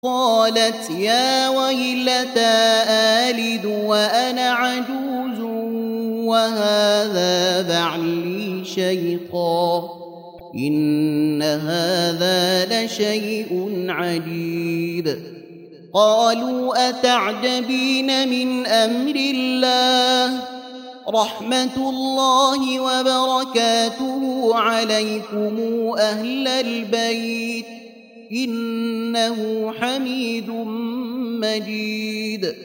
قالت يا ويلتى آلد وأنا عجوز وهذا بعلي شيخا إن هذا لشيء عجيب. قالوا أتعجبين من أمر الله رحمة الله وبركاته عليكم أهل البيت إنه حميد مجيد.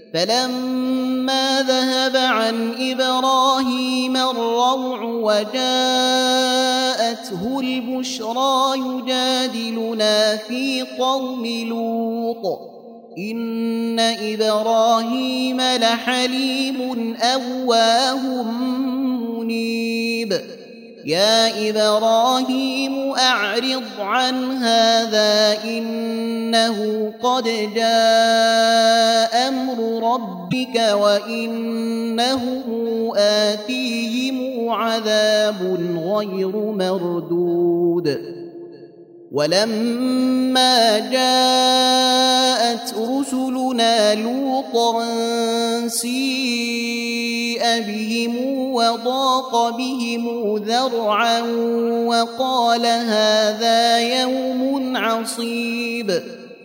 فلما ذهب عن إبراهيم الروع وجاءته البشرى يجادلنا في قوم لوط إن إبراهيم لحليم أواه منيب. يا إبراهيم أعرض عن هذا إنه قد جاء أمر ربك وإنهم آتيهم عذاب غير مردود. ولما جاءت رسلنا لوطا سيء بهم وضاق بهم ذرعا وقال هذا يوم عصيب.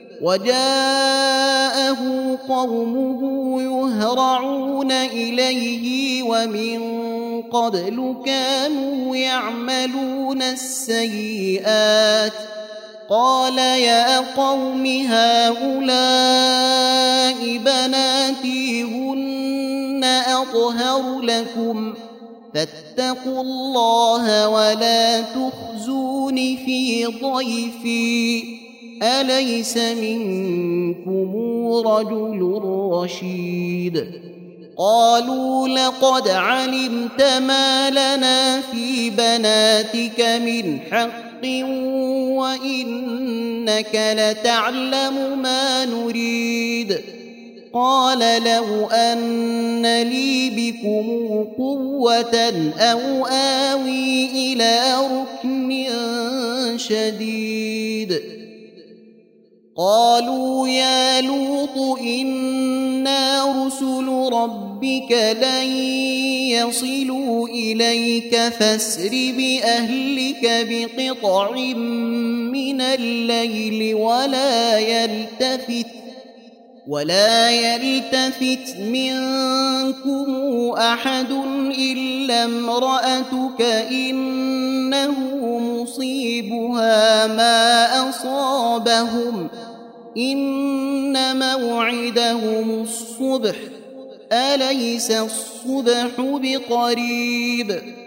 وجاءه قومه يهرعون إليه ومن قبل كانوا يعملون السيئات. قال يا قوم هؤلاء بناتي هن أطهر لكم فاتقوا الله ولا تخزون في ضيفي أليس منكم رجل رشيد. قالوا لقد علمت ما لنا في بناتك من حق وإنك لتعلم ما نريد. قال لو أن لي بكم قوة أو آوي إلى ركن شديد. قالوا يا لوط إنا رسل ربك لن يصلوا إليك فاسر بأهلك بقطع من الليل ولا يلتفت منكم أحد إلا امرأتك إنه مصيبها ما أصابهم إن موعدهم الصبح أليس الصبح بقريب.